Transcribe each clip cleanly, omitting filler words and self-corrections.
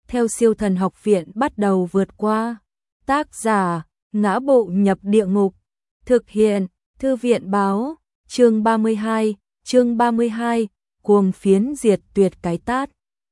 theo Siêu Thần Học Viện bắt đầu vượt qua. Tác giả: Ngã Bộ Nhập Địa Ngục. Thực hiện: Thư viện báo. Chương 32, cuồng phiến diệt tuyệt cái tát.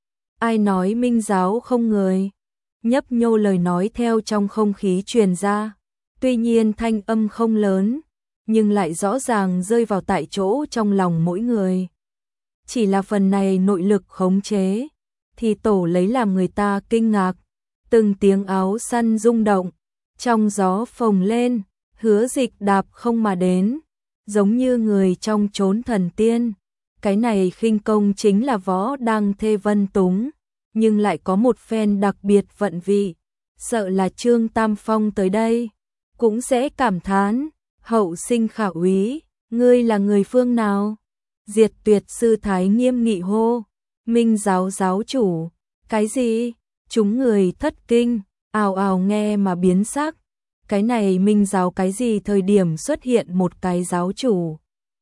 Ai nói Minh giáo không người? Nhấp nhô lời nói theo trong không khí truyền ra. Tuy nhiên thanh âm không lớn, nhưng lại rõ ràng rơi vào tại chỗ trong lòng mỗi người. Chỉ là phần này nội lực khống chế, thì tổ lấy làm người ta kinh ngạc. Từng tiếng áo săn rung động, trong gió phồng lên, Hứa Dịch đạp không mà đến, giống như người trong chốn thần tiên. Cái này khinh công chính là võ đang thê vân túng, nhưng lại có một phen đặc biệt vận vị. Sợ là Trương Tam Phong tới đây cũng sẽ cảm thán: hậu sinh khả úy, ngươi là người phương nào? Diệt tuyệt sư thái nghiêm nghị hô: Minh giáo giáo chủ. Cái gì? Chúng người thất kinh, ào ào nghe mà biến sắc. Cái này Minh giáo cái gì thời điểm xuất hiện một cái giáo chủ?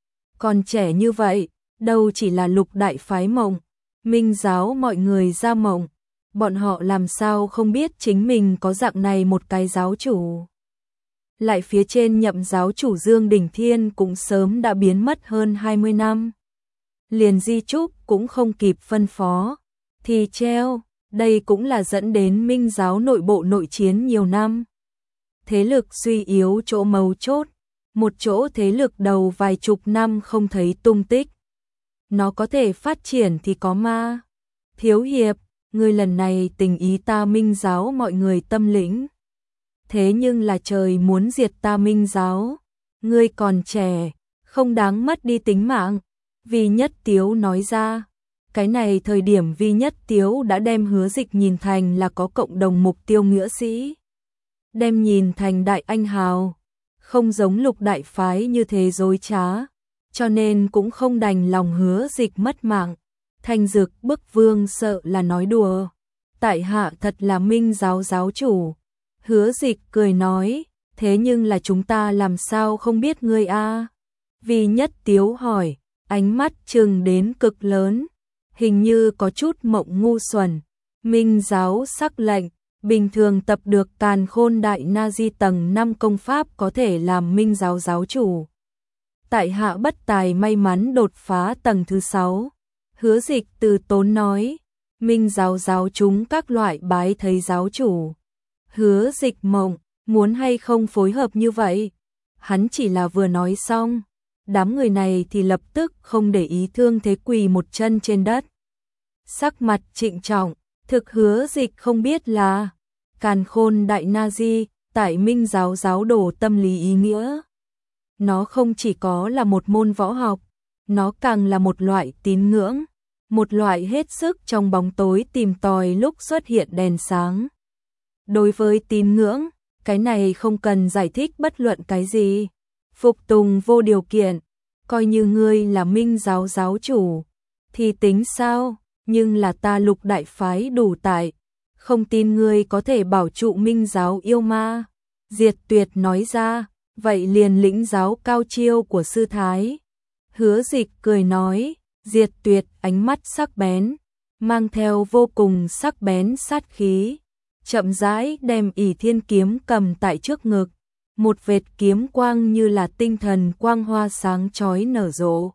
Còn trẻ như vậy, đâu chỉ là Lục đại phái mộng, Minh giáo mọi người ra mộng. Bọn họ làm sao không biết chính mình có dạng này một cái giáo chủ? Lại phía trên nhậm giáo chủ Dương Đình Thiên cũng sớm đã biến mất hơn 20 năm. Liền di chúc cũng không kịp phân phó, thì treo. Đây cũng là dẫn đến Minh giáo nội bộ nội chiến nhiều năm. Thế lực suy yếu chỗ mấu chốt, một chỗ thế lực đầu vài chục năm không thấy tung tích. Nó có thể phát triển thì có ma. Thiếu hiệp, ngươi lần này tình ý ta Minh giáo mọi người tâm lĩnh. Thế nhưng là trời muốn diệt ta Minh giáo. Ngươi còn trẻ, không đáng mất đi tính mạng. Vi Nhất Tiếu nói ra. Cái này thời điểm Vi Nhất Tiếu đã đem Hứa Dịch nhìn thành là có cộng đồng mục tiêu nghĩa sĩ. Đem nhìn thành đại anh hào. Không giống Lục đại phái như thế dối trá. Cho nên cũng không đành lòng Hứa Dịch mất mạng. Thanh Dực Bức Vương sợ là nói đùa. Tại hạ thật là Minh giáo giáo chủ. Hứa Dịch cười nói, thế nhưng là chúng ta làm sao không biết ngươi a? Vi Nhất Tiếu hỏi, ánh mắt trừng đến cực lớn, hình như có chút mộng ngu xuẩn. Minh giáo sắc lệnh, bình thường tập được Càn Khôn Đại Na Di tầng 5 công pháp có thể làm Minh giáo giáo chủ. Tại hạ bất tài may mắn đột phá tầng thứ 6. Hứa Dịch từ tốn nói, Minh giáo giáo chúng các loại bái thấy giáo chủ. Hứa Dịch mộng, muốn hay không phối hợp như vậy? Hắn chỉ là vừa nói xong, đám người này thì lập tức không để ý thương thế quỳ một chân trên đất. Sắc mặt trịnh trọng, thực Hứa Dịch không biết là Càn Khôn Đại Na Di tại Minh giáo giáo đồ tâm lý ý nghĩa. Nó không chỉ có là một môn võ học, nó càng là một loại tín ngưỡng, một loại hết sức trong bóng tối tìm tòi lúc xuất hiện đèn sáng. Đối với tín ngưỡng, cái này không cần giải thích bất luận cái gì. Phục tùng vô điều kiện, coi như ngươi là Minh giáo giáo chủ, thì tính sao? Nhưng là ta Lục đại phái đủ tại, không tin ngươi có thể bảo trụ Minh giáo yêu ma. Diệt Tuyệt nói ra, vậy liền lĩnh giáo cao chiêu của sư thái. Hứa Dịch cười nói, Diệt Tuyệt ánh mắt sắc bén, mang theo vô cùng sắc bén sát khí, chậm rãi đem Ỷ Thiên kiếm cầm tại trước ngực, một vệt kiếm quang như là tinh thần quang hoa sáng chói nở rộ.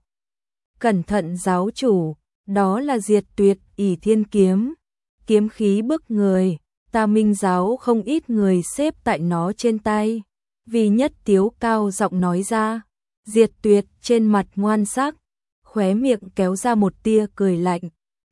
Cẩn thận giáo chủ, đó là Diệt Tuyệt Ỷ Thiên kiếm, kiếm khí bức người, ta Minh giáo không ít người xếp tại nó trên tay. Vi Nhất Tiếu cao giọng nói ra. Diệt Tuyệt trên mặt ngoan sắc, khóe miệng kéo ra một tia cười lạnh.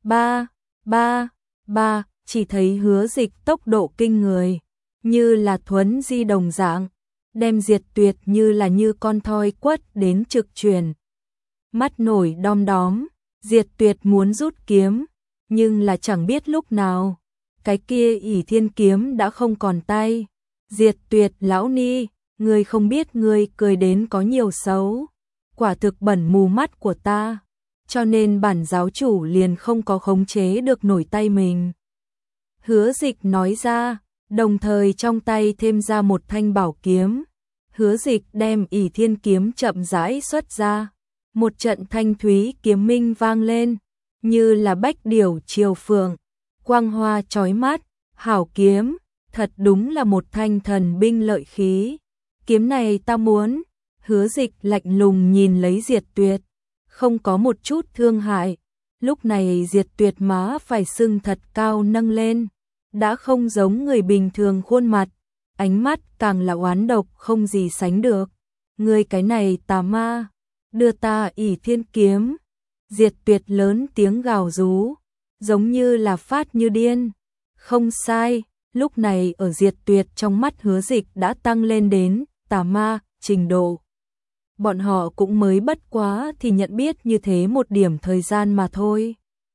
Ba, chỉ thấy Hứa Dịch tốc độ kinh người, như là thuấn di đồng dạng, đem Diệt Tuyệt như con thoi quất đến trực truyền. Mắt nổi đom đóm, Diệt Tuyệt muốn rút kiếm, nhưng là chẳng biết lúc nào, cái kia Ỷ Thiên kiếm đã không còn tay. Diệt Tuyệt lão ni, ngươi không biết ngươi cười đến có nhiều xấu, quả thực bẩn mù mắt của ta, cho nên bản giáo chủ liền không có khống chế được nổi tay mình. Hứa Dịch nói ra, đồng thời trong tay thêm ra một thanh bảo kiếm. Hứa Dịch đem Ỷ Thiên kiếm chậm rãi xuất ra, một trận thanh thúy kiếm minh vang lên, như là bách điểu triều phượng, quang hoa chói mắt, hảo kiếm, thật đúng là một thanh thần binh lợi khí. Kiếm này ta muốn. Hứa Dịch lạnh lùng nhìn lấy Diệt Tuyệt, không có một chút thương hại. Lúc này Diệt Tuyệt má phải sưng thật cao nâng lên, đã không giống người bình thường khuôn mặt, ánh mắt càng là oán độc không gì sánh được. Ngươi cái này tà ma, đưa ta ỷ thiên kiếm. Diệt Tuyệt lớn tiếng gào rú, giống như là phát như điên. Không sai, lúc này ở Diệt Tuyệt trong mắt Hứa Dịch đã tăng lên đến tà ma trình độ. Bọn họ cũng mới bất quá thì nhận biết như thế một điểm thời gian mà thôi.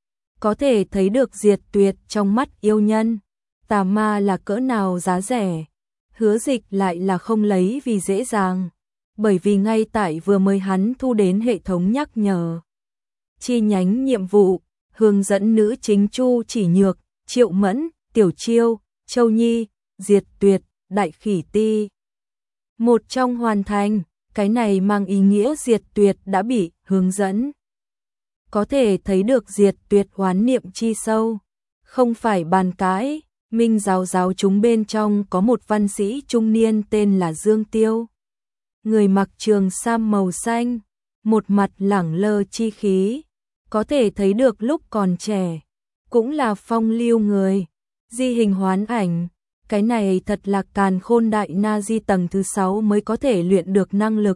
Có thể thấy được Diệt Tuyệt trong mắt yêu nhân, tà ma là cỡ nào giá rẻ. Hứa Dịch lại là không lấy vì dễ dàng, bởi vì ngay tại vừa mới hắn thu đến hệ thống nhắc nhở. Chi nhánh nhiệm vụ, hướng dẫn nữ chính Chu Chỉ Nhược, Triệu Mẫn, Tiểu Chiêu, Châu Nhi, Diệt Tuyệt, Đại Khỉ Ti. Một trong hoàn thành, cái này mang ý nghĩa Diệt Tuyệt đã bị hướng dẫn. Có thể thấy được Diệt Tuyệt oán niệm chi sâu, không phải bàn cãi. Minh giáo giáo chúng bên trong có một văn sĩ trung niên tên là Dương Tiêu. Người mặc trường sam màu xanh, một mặt lẳng lơ chi khí, có thể thấy được lúc còn trẻ, cũng là phong lưu người. Di hình hoán ảnh, cái này thật là càn khôn đại na di tầng thứ 6 mới có thể luyện được năng lực.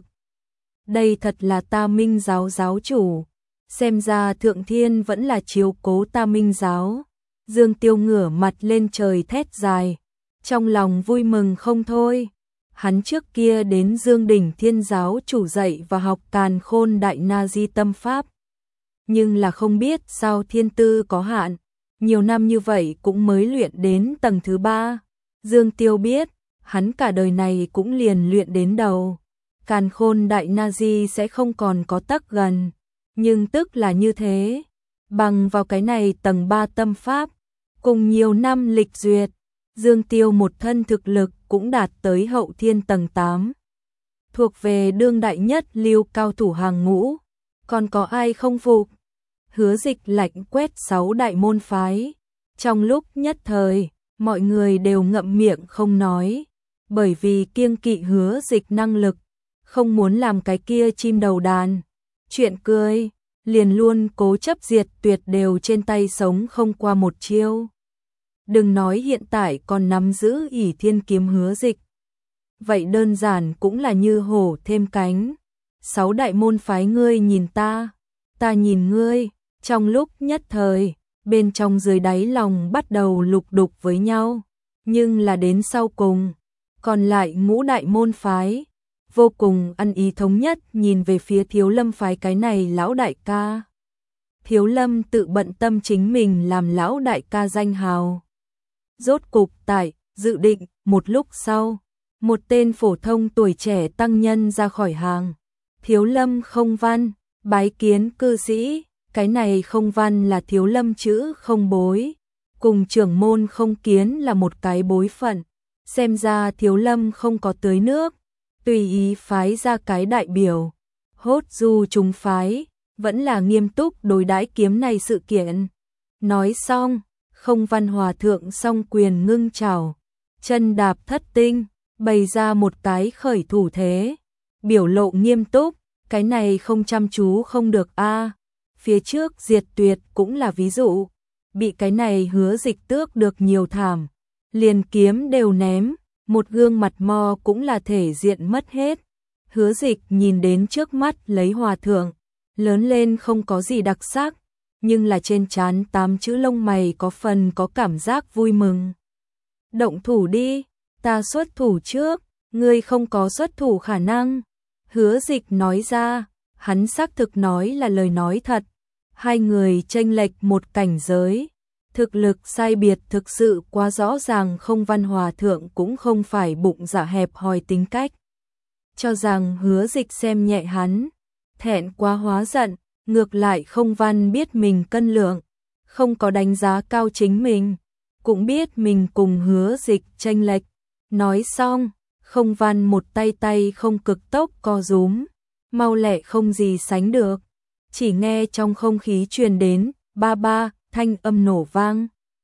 Đây thật là ta Minh giáo giáo chủ, xem ra Thượng Thiên vẫn là chiếu cố ta Minh giáo. Dương Tiêu ngửa mặt lên trời thét dài, trong lòng vui mừng không thôi. Hắn trước kia đến Dương Đỉnh Thiên giáo chủ dạy và học càn khôn đại na di tâm pháp. Nhưng là không biết sao thiên tư có hạn, nhiều năm như vậy cũng mới luyện đến tầng thứ 3. Dương Tiêu biết, hắn cả đời này cũng liền luyện đến đầu. Càn khôn đại na di sẽ không còn có tắc gần, nhưng tức là như thế. Bằng vào cái này tầng 3 tâm pháp, cùng nhiều năm lịch duyệt, Dương Tiêu một thân thực lực cũng đạt tới hậu thiên tầng 8. Thuộc về đương đại nhất lưu cao thủ hàng ngũ, còn có ai không phục? Hứa Dịch lạnh quét 6 đại môn phái. Trong lúc nhất thời, mọi người đều ngậm miệng không nói, bởi vì kiêng kỵ Hứa Dịch năng lực, không muốn làm cái kia chim đầu đàn. Chuyện cười, liền luôn cố chấp Diệt Tuyệt đều trên tay sống không qua một chiêu. Đừng nói hiện tại còn nắm giữ ỷ thiên kiếm Hứa Dịch. Vậy đơn giản cũng là như hổ thêm cánh. 6 đại môn phái ngươi nhìn ta nhìn ngươi. Trong lúc nhất thời, bên trong dưới đáy lòng bắt đầu lục đục với nhau. Nhưng là đến sau cùng, còn lại ngũ đại môn phái, vô cùng ăn ý thống nhất nhìn về phía Thiếu Lâm phái cái này lão đại ca. Thiếu Lâm tự bận tâm chính mình làm lão đại ca danh hào. Rốt cục tại dự định một lúc sau, một tên phổ thông tuổi trẻ tăng nhân ra khỏi hàng. Thiếu Lâm không văn, bái kiến cư sĩ. Cái này không văn là Thiếu Lâm chữ không bối, cùng trưởng môn không kiến là một cái bối phận. Xem ra Thiếu Lâm không có tưới nước, tùy ý phái ra cái đại biểu. Hốt du chúng phái, vẫn là nghiêm túc đối đãi kiếm này sự kiện. Nói xong, không văn hòa thượng song quyền ngưng chảo, chân đạp thất tinh, bày ra một cái khởi thủ thế, biểu lộ nghiêm túc, cái này không chăm chú không được a. Phía trước Diệt Tuyệt cũng là ví dụ, bị cái này Hứa Dịch tước được nhiều thảm, liền kiếm đều ném, một gương mặt mo cũng là thể diện mất hết. Hứa Dịch nhìn đến trước mắt lấy hòa thượng, lớn lên không có gì đặc sắc, nhưng là trên trán 8 chữ lông mày có phần có cảm giác vui mừng. Động thủ đi, ta xuất thủ trước, ngươi không có xuất thủ khả năng. Hứa Dịch nói ra, hắn xác thực nói là lời nói thật. Hai người chênh lệch một cảnh giới, thực lực sai biệt thực sự quá rõ ràng. Không văn hòa thượng cũng không phải bụng dạ hẹp hòi tính cách, cho rằng Hứa Dịch xem nhẹ hắn, thẹn quá hóa giận. Ngược lại không văn biết mình cân lượng, không có đánh giá cao chính mình, cũng biết mình cùng Hứa Dịch chênh lệch. Nói xong, không văn một tay không cực tốc co rúm, mau lẹ không gì sánh được. Chỉ nghe trong không khí truyền đến ba ba thanh âm nổ vang.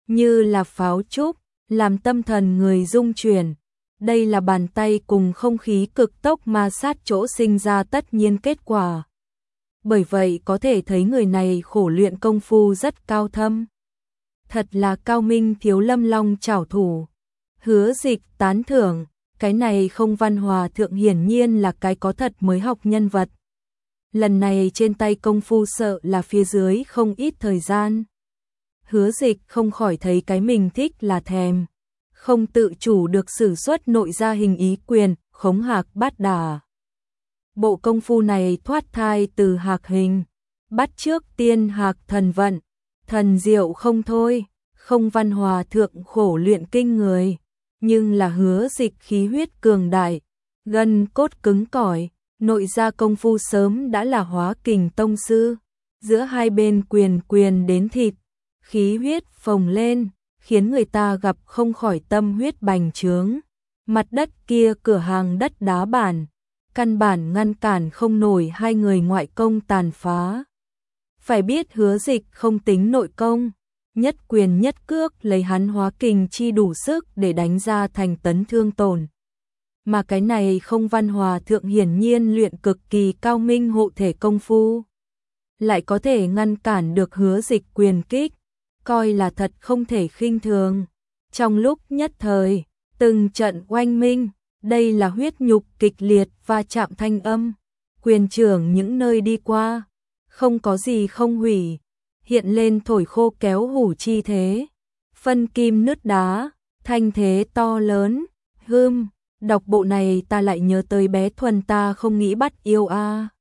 như là pháo trúc, làm tâm thần người rung chuyển. Đây là bàn tay cùng không khí cực tốc ma sát chỗ sinh ra tất nhiên kết quả. Bởi vậy có thể thấy người này khổ luyện công phu rất cao thâm. Thật là cao minh Thiếu Lâm Long trảo thủ. Hứa Dịch tán thưởng, cái này Không Văn Hòa thượng hiển nhiên là cái có thật mới học nhân vật. Lần này trên tay công phu sợ là phía dưới không ít thời gian. Hứa Dịch không khỏi thấy cái mình thích là thèm. Không tự chủ được sử xuất nội gia hình ý quyền, khống hạc bát đà. Bộ công phu này thoát thai từ hạc hình, bắt chước tiên hạc thần vận, thần diệu không thôi. Không Văn Hòa thượng khổ luyện kinh người, nhưng là Hứa Dịch khí huyết cường đại, gân cốt cứng cỏi, nội gia công phu sớm đã là hóa kình tông sư. Giữa hai bên quyền quyền đến thịt, khí huyết phồng lên, khiến người ta gặp không khỏi tâm huyết bành trướng. Mặt đất kia cửa hàng đất đá bản, căn bản ngăn cản không nổi hai người ngoại công tàn phá. Phải biết Hứa Dịch không tính nội công, nhất quyền nhất cước lấy hắn hóa kình chi đủ sức để đánh ra thành tấn thương tổn. Mà cái này Không Văn Hòa thượng hiển nhiên luyện cực kỳ cao minh hộ thể công phu, lại có thể ngăn cản được Hứa Dịch quyền kích, coi là thật không thể khinh thường. Trong lúc nhất thời, từng trận oanh minh, đây là huyết nhục kịch liệt va chạm thanh âm, quyền trưởng những nơi đi qua, không có gì không hủy, hiện lên thổi khô kéo hủ chi thế, phân kim nứt đá, thanh thế to lớn. Đọc bộ này ta lại nhớ tới bé Thuần ta không nghĩ bắt yêu a.